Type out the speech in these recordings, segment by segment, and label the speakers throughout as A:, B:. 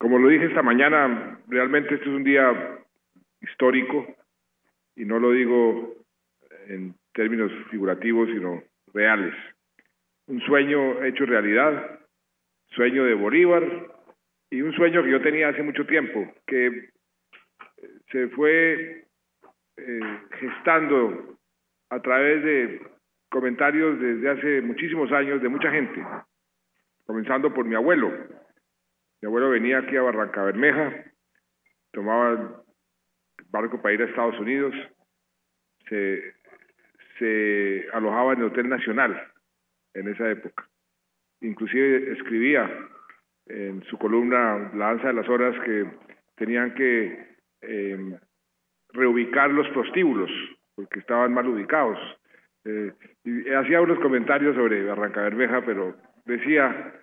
A: Como lo dije esta mañana, realmente este es un día histórico, y no lo digo en términos figurativos, sino reales. Un sueño hecho realidad, sueño de Bolívar, y un sueño que yo tenía hace mucho tiempo, que se fue gestando a través de comentarios desde hace muchísimos años de mucha gente, comenzando por mi abuelo. Mi abuelo venía aquí a Barrancabermeja, tomaba el barco para ir a Estados Unidos, se alojaba en el Hotel Nacional en esa época. Inclusive escribía en su columna La Danza de las Horas que tenían que reubicar los prostíbulos porque estaban mal ubicados. Y hacía unos comentarios sobre Barrancabermeja, pero decía,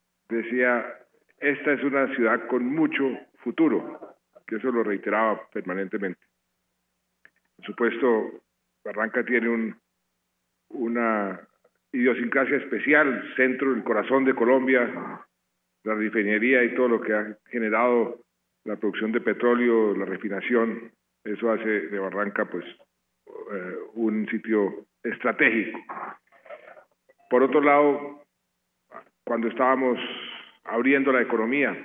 A: esta es una ciudad con mucho futuro, que eso lo reiteraba permanentemente. Por supuesto, Barranca tiene una idiosincrasia especial, centro, el corazón de Colombia, la refinería y todo lo que ha generado la producción de petróleo, la refinación, eso hace de Barranca pues un sitio estratégico. Por otro lado, cuando estábamos abriendo la economía,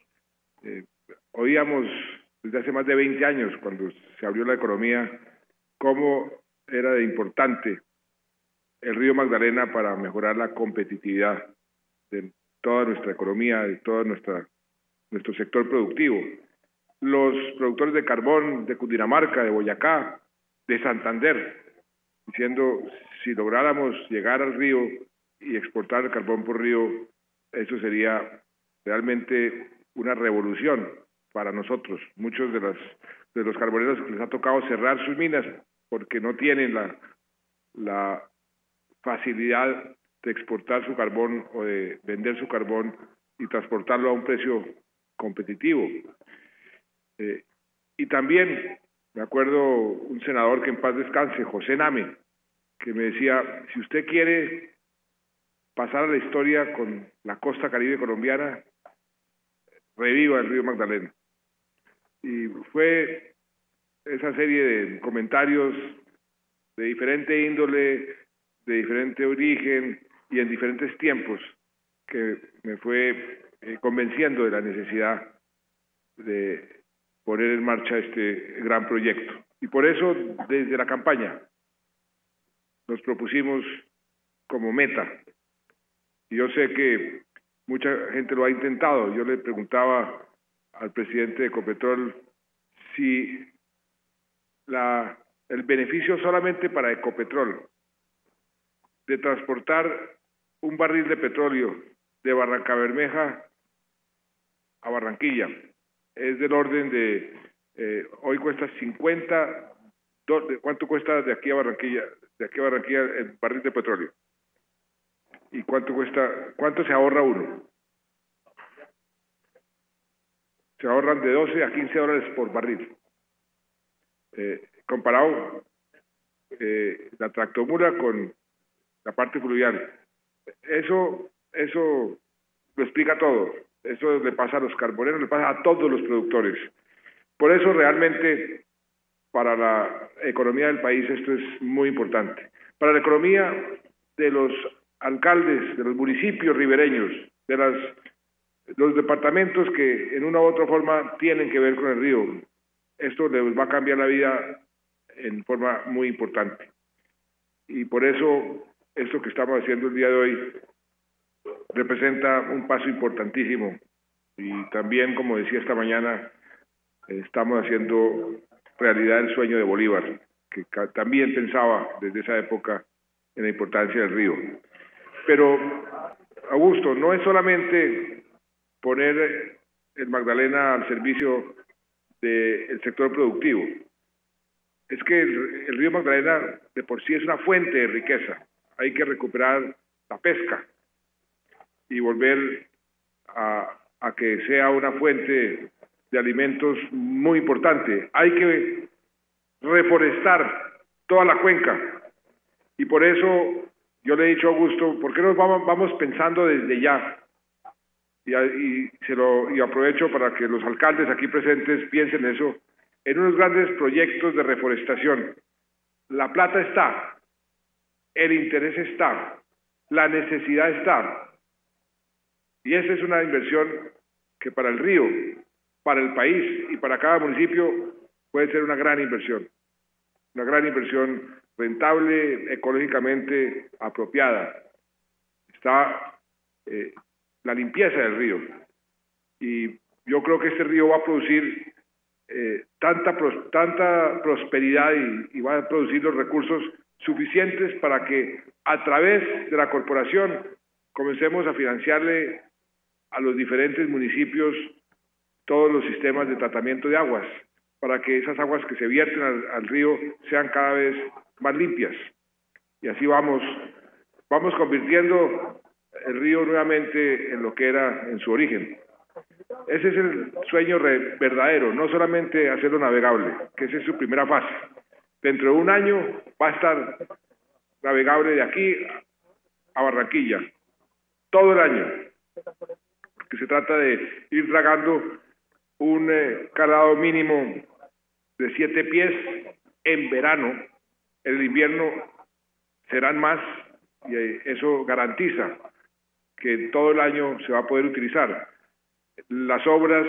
A: oíamos desde hace más de 20 años, cuando se abrió la economía, cómo era de importante el río Magdalena para mejorar la competitividad de toda nuestra economía, de todo nuestro sector productivo. Los productores de carbón de Cundinamarca, de Boyacá, de Santander, diciendo, si lográramos llegar al río y exportar el carbón por río, eso sería realmente una revolución para nosotros. Muchos de los carboneros que les ha tocado cerrar sus minas porque no tienen la facilidad de exportar su carbón o de vender su carbón y transportarlo a un precio competitivo. Y también me acuerdo un senador que en paz descanse, José Name, que me decía, si usted quiere pasar a la historia con la costa caribe colombiana, reviva el río Magdalena. Y fue esa serie de comentarios de diferente índole, de diferente origen y en diferentes tiempos que me fue convenciendo de la necesidad de poner en marcha este gran proyecto. Y por eso, desde la campaña, nos propusimos como meta, y yo sé que mucha gente lo ha intentado. Yo le preguntaba al presidente de Ecopetrol si el beneficio solamente para Ecopetrol de transportar un barril de petróleo de Barrancabermeja a Barranquilla es del orden de, hoy cuesta 50, ¿cuánto cuesta de aquí a Barranquilla el barril de petróleo? ¿Y cuánto se ahorra uno? Se ahorran de 12 a 15 dólares por barril. Comparado la tractomula con la parte fluvial. Eso lo explica todo. Eso le pasa a los carboneros, le pasa a todos los productores. Por eso realmente para la economía del país esto es muy importante. Para la economía de los alcaldes, de los municipios ribereños, de los departamentos que en una u otra forma tienen que ver con el río, esto les va a cambiar la vida en forma muy importante. Y por eso esto que estamos haciendo el día de hoy representa un paso importantísimo. Y también, como decía esta mañana, estamos haciendo realidad el sueño de Bolívar, que también pensaba desde esa época en la importancia del río. Pero, Augusto, no es solamente poner el Magdalena al servicio del sector productivo. Es que el río Magdalena de por sí es una fuente de riqueza. Hay que recuperar la pesca y volver a que sea una fuente de alimentos muy importante. Hay que reforestar toda la cuenca. Y por eso yo le he dicho a Augusto, ¿por qué no vamos pensando desde ya y aprovecho para que los alcaldes aquí presentes piensen eso, en unos grandes proyectos de reforestación. La plata está, el interés está, la necesidad está, y esa es una inversión que para el río, para el país y para cada municipio puede ser una gran inversión rentable, ecológicamente apropiada. Está la limpieza del río, y yo creo que este río va a producir tanta prosperidad y va a producir los recursos suficientes para que a través de la corporación comencemos a financiarle a los diferentes municipios todos los sistemas de tratamiento de aguas, para que esas aguas que se vierten al río sean cada vez más limpias. Y así vamos convirtiendo el río nuevamente en lo que era en su origen. Ese es el sueño verdadero, no solamente hacerlo navegable, que esa es su primera fase. Dentro de un año va a estar navegable de aquí a Barranquilla, todo el año, que se trata de ir dragando un calado mínimo de 7 pies en verano. En el invierno serán más, y eso garantiza que todo el año se va a poder utilizar. Las obras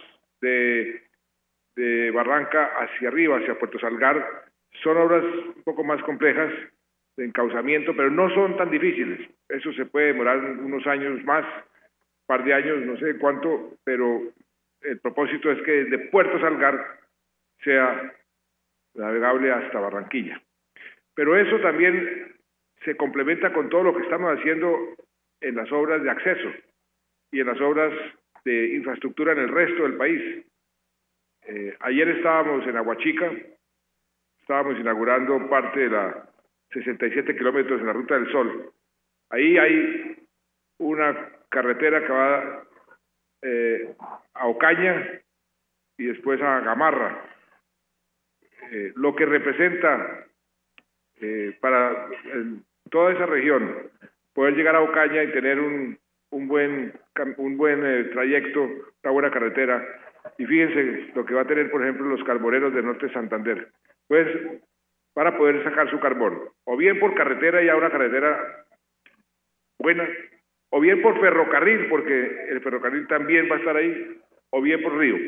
A: de Barranca hacia arriba, hacia Puerto Salgar, son obras un poco más complejas de encauzamiento, pero no son tan difíciles. Eso se puede demorar unos años más, un par de años, no sé cuánto, pero el propósito es que desde Puerto Salgar sea navegable hasta Barranquilla. Pero eso también se complementa con todo lo que estamos haciendo en las obras de acceso y en las obras de infraestructura en el resto del país. Ayer estábamos en Aguachica, estábamos inaugurando parte de la 67 kilómetros en la Ruta del Sol. Ahí hay una carretera que va a Ocaña y después a Gamarra, lo que representa para toda esa región poder llegar a Ocaña y tener un buen trayecto, una buena carretera. Y fíjense lo que va a tener, por ejemplo, los carboneros del norte de Santander, pues para poder sacar su carbón, o bien por carretera y a una carretera buena, o bien por ferrocarril, porque el ferrocarril también va a estar ahí, o bien por río.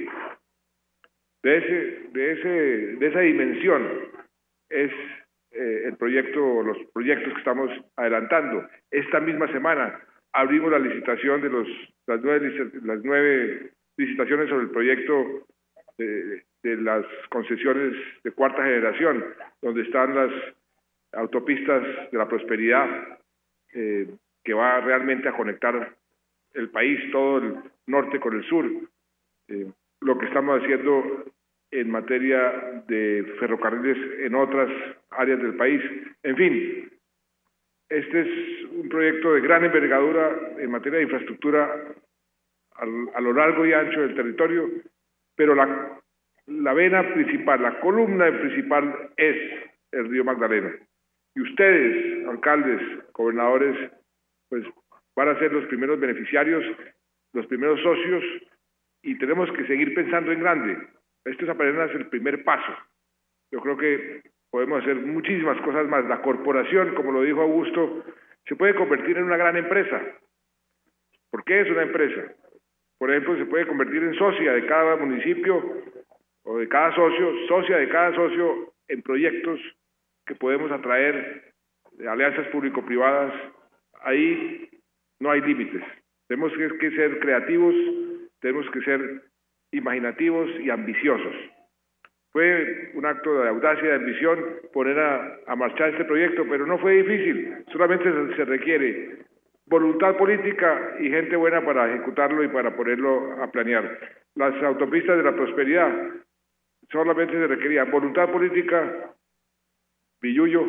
A: De esa dimensión es el proyecto, los proyectos que estamos adelantando. Esta misma semana abrimos la licitación de las nueve licitaciones sobre el proyecto de las concesiones de cuarta generación, donde están las autopistas de la prosperidad, que va realmente a conectar el país, todo el norte con el sur. Lo que estamos haciendo en materia de ferrocarriles en otras áreas del país. En fin, este es un proyecto de gran envergadura en materia de infraestructura a lo largo y ancho del territorio, pero la vena principal, la columna principal es el río Magdalena. Y ustedes, alcaldes, gobernadores, pues van a ser los primeros beneficiarios, los primeros socios, y tenemos que seguir pensando en grande. Esto es apenas el primer paso. Yo creo que podemos hacer muchísimas cosas más. La corporación, como lo dijo Augusto, se puede convertir en una gran empresa. ¿Por qué es una empresa? Por ejemplo, se puede convertir en socia de cada municipio o de cada socia de cada socio en proyectos que podemos atraer de alianzas público-privadas. Ahí no hay límites. Tenemos que ser creativos, tenemos que ser imaginativos y ambiciosos. Fue un acto de audacia y de ambición poner a marchar este proyecto, pero no fue difícil. Solamente se requiere voluntad política y gente buena para ejecutarlo y para ponerlo a planear. Las autopistas de la prosperidad, solamente se requería voluntad política, billullo,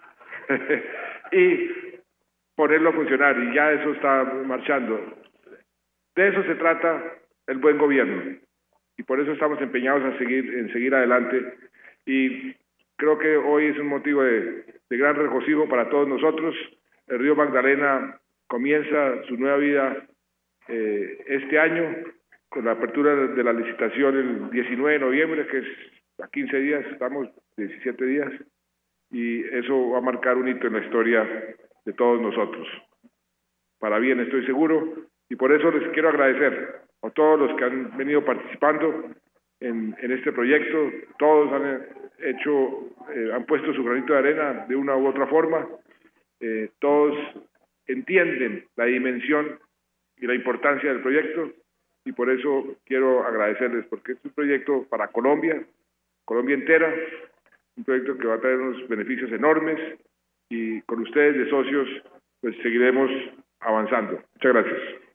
A: y ponerlo a funcionar, y ya eso está marchando. De eso se trata el buen gobierno, y por eso estamos empeñados en seguir adelante, y creo que hoy es un motivo de gran regocijo para todos nosotros. El río Magdalena comienza su nueva vida este año, con la apertura de la licitación el 19 de noviembre, que es a 15 días, estamos 17 días, y eso va a marcar un hito en la historia de todos nosotros. Para bien, estoy seguro, y por eso les quiero agradecer a todos los que han venido participando en este proyecto. Todos han puesto su granito de arena de una u otra forma. Todos entienden la dimensión y la importancia del proyecto, y por eso quiero agradecerles, porque es un proyecto para Colombia entera, un proyecto que va a traer unos beneficios enormes, y con ustedes de socios pues seguiremos avanzando. Muchas gracias.